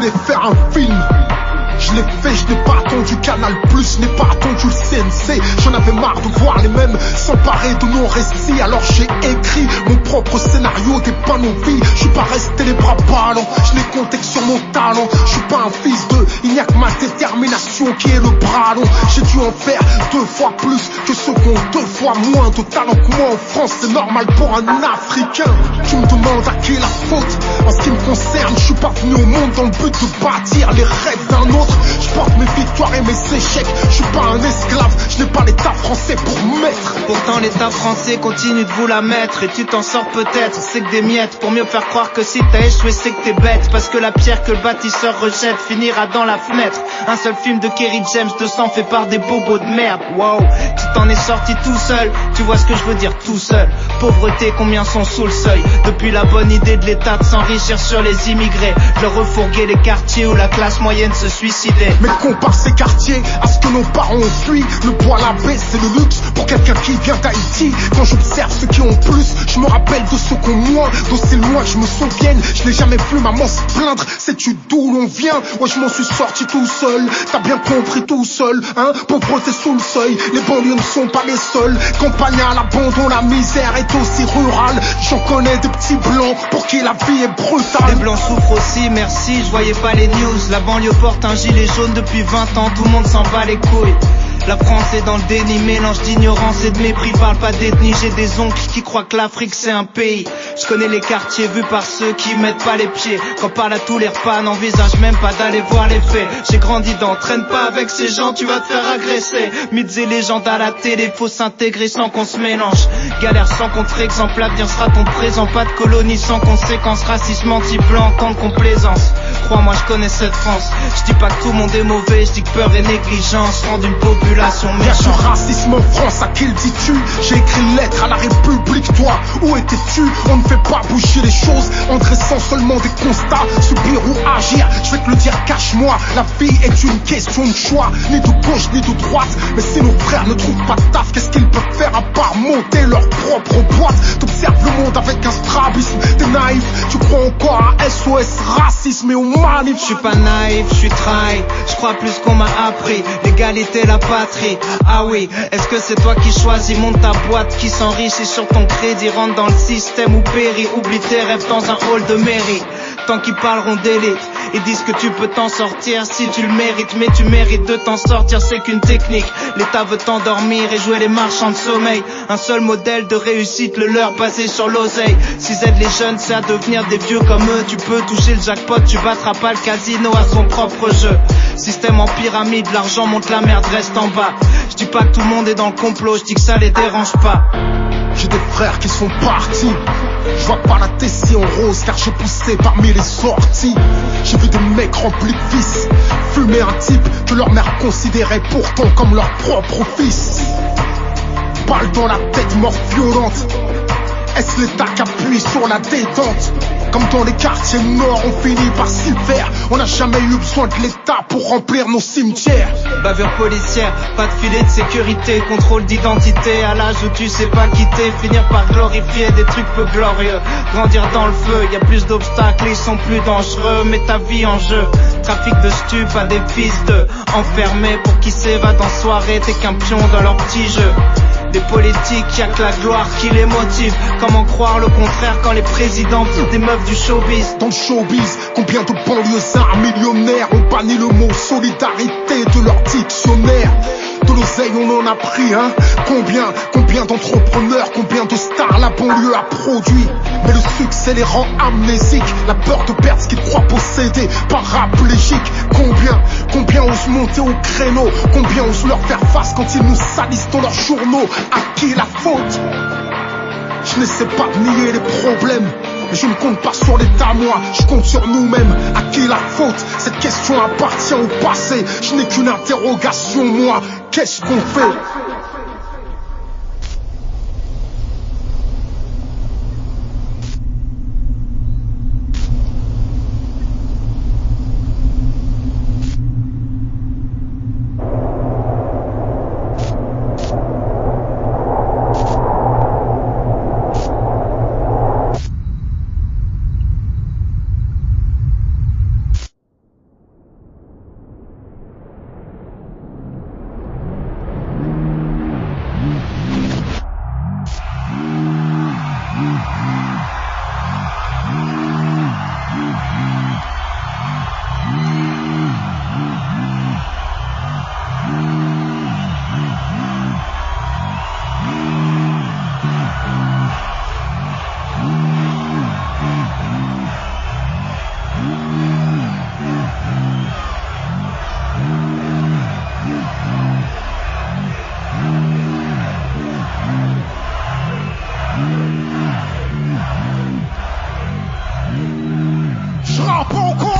voulais faire un film. Je l'ai fait, je n'ai pas attendu Canal+, je n'ai pas attendu le CNC. J'en avais marre de voir les mêmes s'emparer de nos récits. Alors j'ai écrit mon propre scénario, dépeint nos vies. Je suis pas resté les bras ballants, je n'ai compté que sur mon talent. Je suis pas un fils de, il n'y a que ma détermination qui est le bras long. J'ai dû en faire 2 fois plus que ceux qui ont 2 fois moins de talent que moi en France. C'est normal pour un Africain. Tu me demandes à qui est la faute. En ce qui me concerne, je suis pas venu au monde dans le but de bâtir les rêves d'un autre. Je porte mes victoires et mes échecs. Je suis pas un esclave, je n'ai pas l'état français pour mettre. Pourtant l'état français continue de vous la mettre. Et tu t'en sors peut-être, c'est que des miettes. Pour mieux faire croire que si t'as échoué c'est que t'es bête. Parce que la pierre que le bâtisseur rejette finira dans la fenêtre. Un seul film de Kerry James 200 fait par des bobos de merde. Wow, tu t'en es sorti tout seul. Tu vois ce que je veux dire, tout seul. Pauvreté, combien sont sous le seuil. Depuis la bonne idée de l'état de s'enrichir sur les immigrés, je leur refourguais les quartiers où la classe moyenne se suicidait. Mais compare ces quartiers à ce que nos parents ont fui. Le poil à baisse c'est le luxe pour quelqu'un qui vient d'Haïti. Quand j'observe ceux qui ont plus, je me rappelle de ceux qui ont moins. D'aussi loin que je me souvienne, je n'ai jamais vu maman se plaindre. Sais-tu d'où l'on vient? Ouais, je m'en suis sorti tout seul. T'as bien compris, tout seul, hein? Pauvreté sous le seuil, les banlieues ne sont pas les seuls. Campagne à l'abandon, la misère est aussi rurale. J'en connais des petits blancs pour qui la vie est brutale. Les blancs souffrent aussi, merci, je voyais pas les news. La banlieue porte un gilet jaune depuis 20 ans, tout le monde s'en bat les couilles. La France est dans le déni, mélange d'ignorance et de mépris. Parle pas d'ethnie, j'ai des oncles qui croient que l'Afrique c'est un pays. Je connais les quartiers vus par ceux qui mettent pas les pieds. Quand parle à tous les repas, n'envisage même pas d'aller voir les faits. J'ai grandi dans, traîne pas avec ces gens, tu vas te faire agresser. Mythes et légendes à la télé, faut s'intégrer sans qu'on se mélange. Galère sans contre-exemple, l'avenir sera ton présent. Pas de colonie sans conséquences, racisme anti-blanc, tant de complaisance. Crois-moi, je connais cette France. Je dis pas que tout le monde est mauvais, je dis que peur et négligence rendent une population méchante. Y'a du racisme en France, à qui le dis-tu? J'ai écrit une lettre à la République, toi, où étais-tu? On ne fait pas bouger les choses en dressant seulement des constats. Subir ou agir, je vais te le dire, cache-moi. La vie est une question de choix, ni de gauche ni de droite. Mais si nos frères ne trouvent pas de taf, qu'est-ce qu'ils peuvent faire à part monter leur propre boîte? T'observes le monde avec un strabisme, t'es naïf. Tu crois encore à SOS racisme et au manif? Je suis pas naïf, je suis trahi. Je crois plus qu'on m'a appris l'égalité, la patrie. Ah oui, est-ce que c'est toi qui choisis? Monte ta boîte qui s'enrichit sur ton crédit. Rentre dans le système ou périt. Oublie tes rêves dans un hall de mairie. Tant qu'ils parleront d'élite, ils disent que tu peux t'en sortir si tu le mérites. Mais tu mérites de t'en sortir, c'est qu'une technique. L'État veut t'endormir et jouer les marchands de sommeil. Un seul modèle de réussite, le leur basé sur l'oseille. S'ils aident les jeunes, c'est à devenir des vieux comme eux. Tu peux toucher le jackpot, tu battras pas le casino à son propre jeu. Système en pyramide, l'argent monte, la merde reste en bas. Je dis pas que tout le monde est dans le complot, je dis que ça les dérange pas. J'ai des frères qui sont partis. Je vois pas la Tessie en rose car j'ai poussé parmi les sorties. J'ai vu des mecs remplis de vices fumer un type que leur mère considérait pourtant comme leur propre fils. Balle dans la tête, mort violente. Est-ce l'État qui appuie sur la détente? Comme dans les quartiers nord, on finit par s'y faire. On n'a jamais eu besoin de l'État pour remplir nos cimetières. Bavure policière, pas de filet de sécurité, contrôle d'identité à l'âge où tu sais pas quitter. Finir par glorifier des trucs peu glorieux. Grandir dans le feu, y a plus d'obstacles, ils sont plus dangereux. Mets ta vie en jeu. Trafic de stupes à des fils de enfermés pour qui s'évadent en soirée. T'es qu'un pion dans leur petit jeu. Des politiques, y'a que la gloire qui les motive. Comment croire le contraire quand les présidents pillent des meufs du showbiz? Dans le showbiz, combien de banlieusards millionnaires ont banni le mot solidarité de leur dictionnaire? De l'oseille on en a pris, hein? Combien d'entrepreneurs, combien de stars la banlieue a produit? Mais le succès les rend amnésiques. La peur de perdre ce qu'ils croient posséder, paraplégiques. Combien osent monter au créneau? Combien osent leur faire face quand ils nous salissent dans leurs journaux? À qui la faute? Je n'essaie pas de nier les problèmes, mais je ne compte pas sur l'État, moi, je compte sur nous-mêmes. À qui la faute? Cette question appartient au passé. Je n'ai qu'une interrogation, moi, qu'est-ce qu'on fait? pas au con.